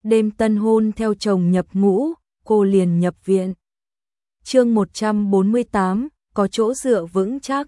đêm tân hôn theo chồng nhập ngũ, cô liền nhập viện. Chương 148, có chỗ dựa vững chắc.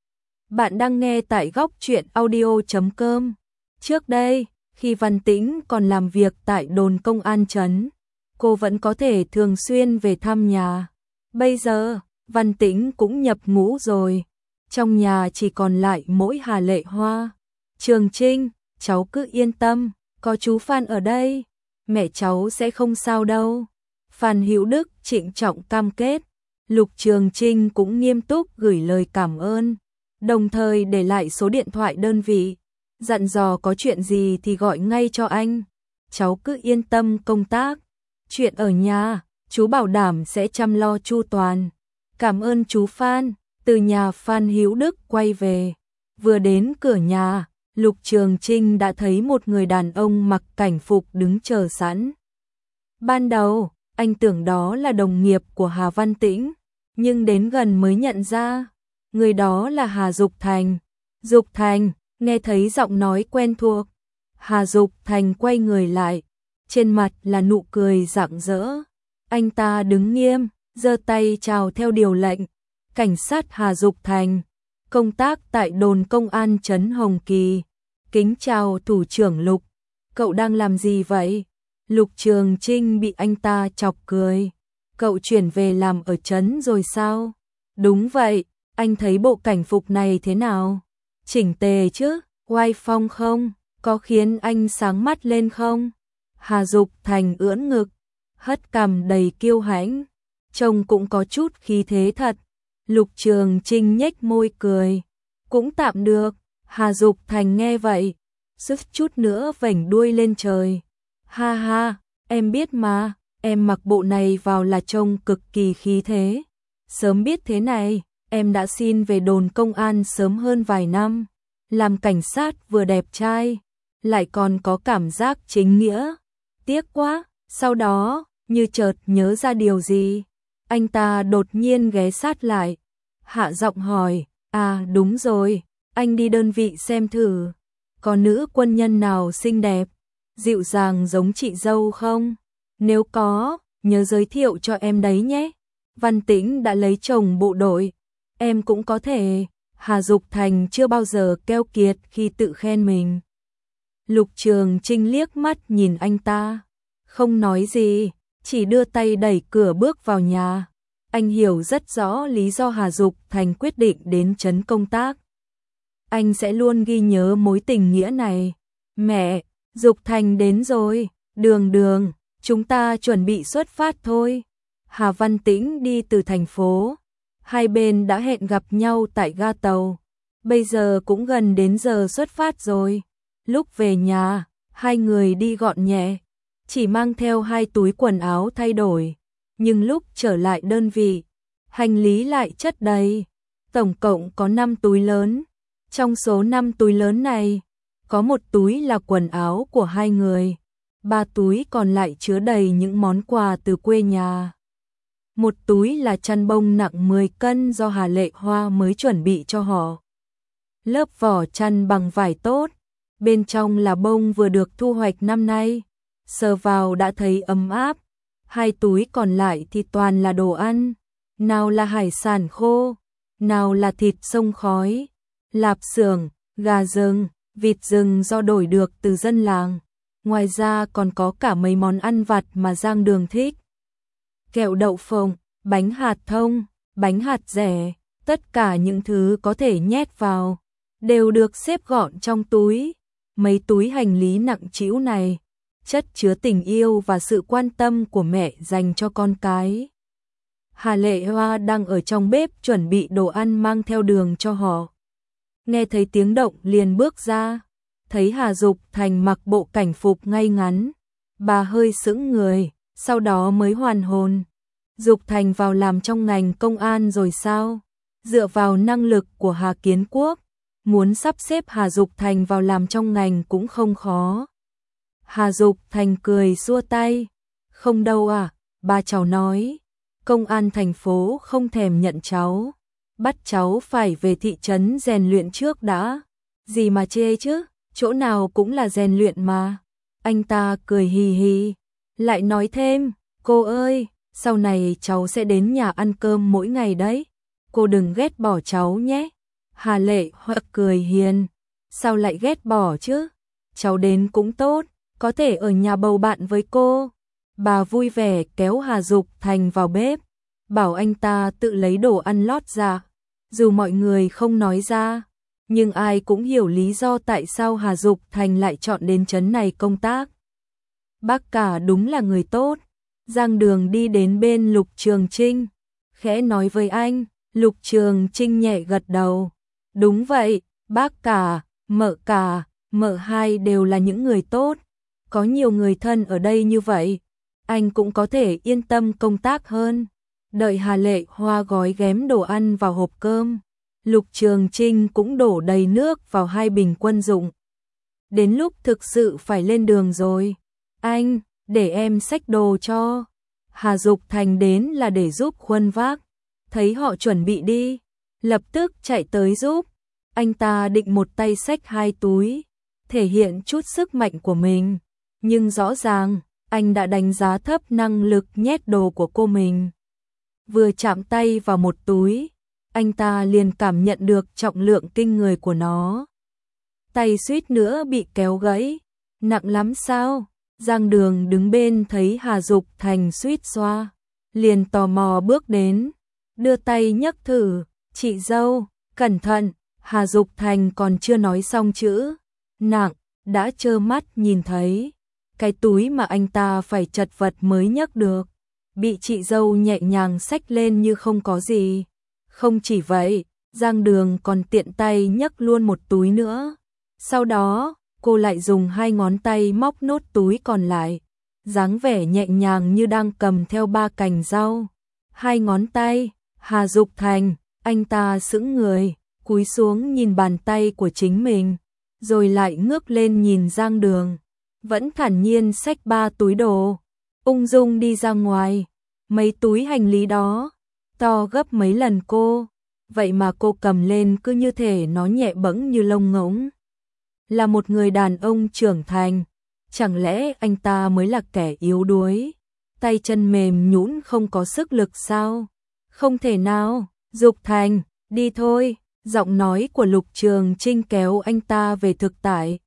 Bạn đang nghe tại góc truyện audio.com. Trước đây, khi Văn Tĩnh còn làm việc tại đồn công an trấn, cô vẫn có thể thường xuyên về thăm nhà. Bây giờ, Văn Tĩnh cũng nhập ngũ rồi. Trong nhà chỉ còn lại mỗi Hà Lệ Hoa. Trường Trinh, cháu cứ yên tâm, có chú Phan ở đây. Mẹ cháu sẽ không sao đâu. Phan Hữu Đức trịnh trọng cam kết. Lục Trường Trinh cũng nghiêm túc gửi lời cảm ơn, đồng thời để lại số điện thoại đơn vị, dặn dò có chuyện gì thì gọi ngay cho anh. Cháu cứ yên tâm công tác. Chuyện ở nhà, chú bảo đảm sẽ chăm lo chu toàn. Cảm ơn chú Phan. Từ nhà Phan Hữu Đức quay về, vừa đến cửa nhà, Lục Trường Trinh đã thấy một người đàn ông mặc cảnh phục đứng chờ sẵn. Ban đầu, anh tưởng đó là đồng nghiệp của Hà Văn Tĩnh, nhưng đến gần mới nhận ra, người đó là Hà Dục Thành. Dục Thành, nghe thấy giọng nói quen thuộc. Hà Dục Thành quay người lại, trên mặt là nụ cười rạng rỡ. Anh ta đứng nghiêm, giơ tay chào theo điều lệnh. Cảnh sát Hà Dục Thành, công tác tại đồn công an trấn Hồng Kỳ. Kính chào thủ trưởng Lục, cậu đang làm gì vậy? Lục Trường Trinh bị anh ta chọc cười. Cậu chuyển về làm ở trấn rồi sao? Đúng vậy, anh thấy bộ cảnh phục này thế nào? Chỉnh tề chứ, oai phong không? Có khiến anh sáng mắt lên không? Hà Dục Thành ưỡn ngực, hất cằm đầy kiêu hãnh, trông cũng có chút khí thế thật. Lục Trường Trinh nhếch môi cười, cũng tạm được. Hà Dục Thành nghe vậy, sức chút nữa vểnh đuôi lên trời. Ha ha, em biết mà, em mặc bộ này vào là trông cực kỳ khí thế. Sớm biết thế này, em đã xin về đồn công an sớm hơn vài năm. Làm cảnh sát vừa đẹp trai, lại còn có cảm giác chính nghĩa. Tiếc quá, sau đó, như chợt nhớ ra điều gì, anh ta đột nhiên ghé sát lại, hạ giọng hỏi, à đúng rồi, anh đi đơn vị xem thử, có nữ quân nhân nào xinh đẹp, dịu dàng giống chị dâu không? Nếu có, nhớ giới thiệu cho em đấy nhé. Văn Tĩnh đã lấy chồng bộ đội, em cũng có thể. Hà Dục Thành chưa bao giờ keo kiệt khi tự khen mình. Lục Trường Trinh liếc mắt nhìn anh ta, không nói gì, chỉ đưa tay đẩy cửa bước vào nhà. Anh hiểu rất rõ lý do Hà Dục Thành quyết định đến trấn công tác. Anh sẽ luôn ghi nhớ mối tình nghĩa này. Mẹ, Dục Thành đến rồi, Đường, chúng ta chuẩn bị xuất phát thôi. Hà Văn Tĩnh đi từ thành phố, hai bên đã hẹn gặp nhau tại ga tàu. Bây giờ cũng gần đến giờ xuất phát rồi. Lúc về nhà, hai người đi gọn nhẹ, chỉ mang theo 2 túi quần áo thay đổi. Nhưng lúc trở lại đơn vị, hành lý lại chất đầy. Tổng cộng có 5 túi lớn. Trong số 5 túi lớn này, có 1 túi là quần áo của 2 người. 3 túi còn lại chứa đầy những món quà từ quê nhà. 1 túi là chăn bông nặng 10 cân do Hà Lệ Hoa mới chuẩn bị cho họ. Lớp vỏ chăn bằng vải tốt, bên trong là bông vừa được thu hoạch năm nay, sờ vào đã thấy ấm áp. 2 túi còn lại thì toàn là đồ ăn, nào là hải sản khô, nào là thịt sông khói, lạp xưởng, gà rừng, vịt rừng do đổi được từ dân làng. Ngoài ra còn có cả mấy món ăn vặt mà Giang Đường thích. Kẹo đậu phộng, bánh hạt thông, bánh hạt dẻ, tất cả những thứ có thể nhét vào, đều được xếp gọn trong túi. Mấy túi hành lý nặng trĩu này, chất chứa tình yêu và sự quan tâm của mẹ dành cho con cái. Hà Lệ Hoa đang ở trong bếp chuẩn bị đồ ăn mang theo đường cho họ. Nghe thấy tiếng động liền bước ra, thấy Hà Dục Thành mặc bộ cảnh phục ngay ngắn. Bà hơi sững người, sau đó mới hoàn hồn. Dục Thành vào làm trong ngành công an rồi sao? Dựa vào năng lực của Hà Kiến Quốc, muốn sắp xếp Hà Dục Thành vào làm trong ngành cũng không khó. Hà Dục Thành cười xua tay. Không đâu à, ba cháu nói. Công an thành phố không thèm nhận cháu. Bắt cháu phải về thị trấn rèn luyện trước đã. Gì mà chê chứ, chỗ nào cũng là rèn luyện mà. Anh ta cười hì hì, Lại nói thêm, cô ơi, sau này cháu sẽ đến nhà ăn cơm mỗi ngày đấy. Cô đừng ghét bỏ cháu nhé. Hà Lệ Hoa cười hiền. Sao lại ghét bỏ chứ? Cháu đến cũng tốt, có thể ở nhà bầu bạn với cô. Bà vui vẻ kéo Hà Dục Thành vào bếp, bảo anh ta tự lấy đồ ăn lót ra. Dù mọi người không nói ra, nhưng ai cũng hiểu lý do tại sao Hà Dục Thành lại chọn đến trấn này công tác. Bác cả đúng là người tốt. Giang Đường đi đến bên Lục Trường Trinh, khẽ nói với anh. Lục Trường Trinh nhẹ gật đầu. Đúng vậy, bác cả, mợ hai đều là những người tốt. Có nhiều người thân ở đây như vậy, anh cũng có thể yên tâm công tác hơn. Đợi Hà Lệ Hoa gói ghém đồ ăn vào hộp cơm, Lục Trường Trinh cũng đổ đầy nước vào 2 bình quân dụng. Đến lúc thực sự phải lên đường rồi. Anh, để em xách đồ cho. Hà Dục Thành đến là để giúp khuân vác. Thấy họ chuẩn bị đi, lập tức chạy tới giúp. Anh ta định một tay xách 2 túi, thể hiện chút sức mạnh của mình. Nhưng rõ ràng, anh đã đánh giá thấp năng lực nhét đồ của cô mình. Vừa chạm tay vào một túi, anh ta liền cảm nhận được trọng lượng kinh người của nó. Tay suýt nữa bị kéo gãy. Nặng lắm sao? Giang Đường đứng bên thấy Hà Dục Thành suýt xoa, liền tò mò bước đến, đưa tay nhấc thử. Chị dâu, cẩn thận. Hà Dục Thành còn chưa nói xong chữ nặng, đã trơ mắt nhìn thấy cái túi mà anh ta phải chật vật mới nhấc được, bị chị dâu nhẹ nhàng xách lên như không có gì. Không chỉ vậy, Giang Đường còn tiện tay nhấc luôn một túi nữa. Sau đó, cô lại dùng 2 ngón tay móc nốt túi còn lại, dáng vẻ nhẹ nhàng như đang cầm theo 3 cành rau. 2 ngón tay. Hà Dục Thành, anh ta sững người, cúi xuống nhìn bàn tay của chính mình, rồi lại ngước lên nhìn Giang Đường, vẫn thản nhiên xách 3 túi đồ, ung dung đi ra ngoài. Mấy túi hành lý đó, to gấp mấy lần cô, vậy mà cô cầm lên cứ như thể nó nhẹ bẫng như lông ngỗng. Là một người đàn ông trưởng thành, chẳng lẽ anh ta mới là kẻ yếu đuối, tay chân mềm nhũn không có sức lực sao? Không thể nào. Dục Thành, đi thôi. Giọng nói của Lục Trường Trinh kéo anh ta về thực tại.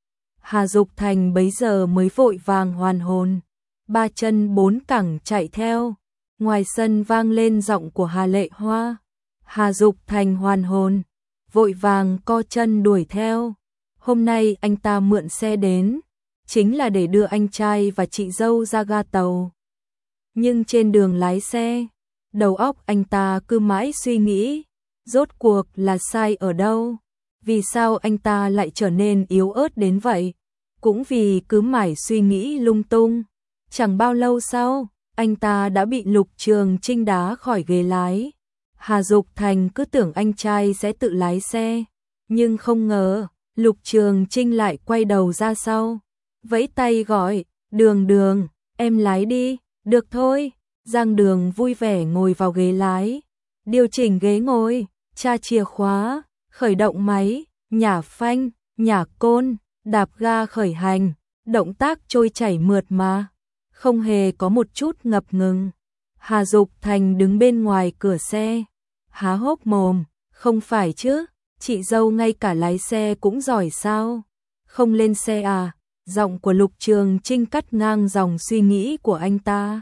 Hà Dục Thành bấy giờ mới vội vàng hoàn hồn, 3 chân 4 cẳng chạy theo. Ngoài sân vang lên giọng của Hà Lệ Hoa. Hà Dục Thành hoàn hồn, vội vàng co chân đuổi theo. Hôm nay anh ta mượn xe đến, chính là để đưa anh trai và chị dâu ra ga tàu. Nhưng trên đường lái xe, đầu óc anh ta cứ mãi suy nghĩ, rốt cuộc là sai ở đâu? Vì sao anh ta lại trở nên yếu ớt đến vậy? Cũng vì cứ mãi suy nghĩ lung tung. Chẳng bao lâu sau, anh ta đã bị Lục Trường Trinh đá khỏi ghế lái. Hà Dục Thành cứ tưởng anh trai sẽ tự lái xe, nhưng không ngờ, Lục Trường Trinh lại quay đầu ra sau, vẫy tay gọi, Đường Đường, em lái đi. Được thôi. Giang Đường vui vẻ ngồi vào ghế lái, điều chỉnh ghế ngồi, tra chìa khóa, khởi động máy, nhả phanh, nhả côn, đạp ga khởi hành, động tác trôi chảy mượt mà, không hề có một chút ngập ngừng. Hà Dục Thành đứng bên ngoài cửa xe, há hốc mồm, không phải chứ, chị dâu ngay cả lái xe cũng giỏi sao? Không lên xe à? Giọng của Lục Trường Trinh cắt ngang dòng suy nghĩ của anh ta.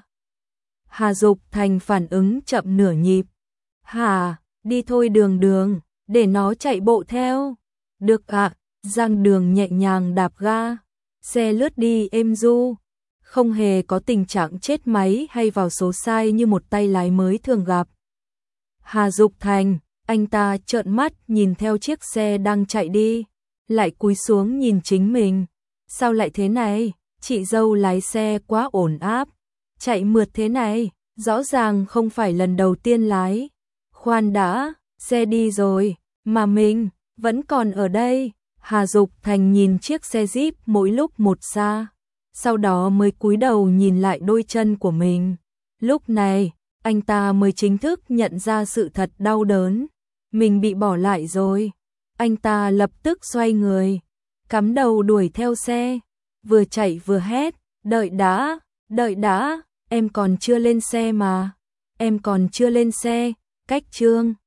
Hà Dục Thành phản ứng chậm nửa nhịp. Hà, đi thôi Đường Đường, để nó chạy bộ theo. Được ạ. Giang Đường nhẹ nhàng đạp ga, xe lướt đi êm du, không hề có tình trạng chết máy hay vào số sai như một tay lái mới thường gặp. Hà Dục Thành, anh ta trợn mắt nhìn theo chiếc xe đang chạy đi, lại cúi xuống nhìn chính mình. Sao lại thế này? Chị dâu lái xe quá ổn áp, chạy mượt thế này, rõ ràng không phải lần đầu tiên lái. Khoan đã, xe đi rồi, mà mình vẫn còn ở đây. Hà Dục Thành nhìn chiếc xe Jeep mỗi lúc một xa, sau đó mới cúi đầu nhìn lại đôi chân của mình. Lúc này, anh ta mới chính thức nhận ra sự thật đau đớn, mình bị bỏ lại rồi. Anh ta lập tức xoay người, cắm đầu đuổi theo xe, vừa chạy vừa hét, đợi đã. Đợi đã, em còn chưa lên xe mà. Em còn chưa lên xe, cách Trương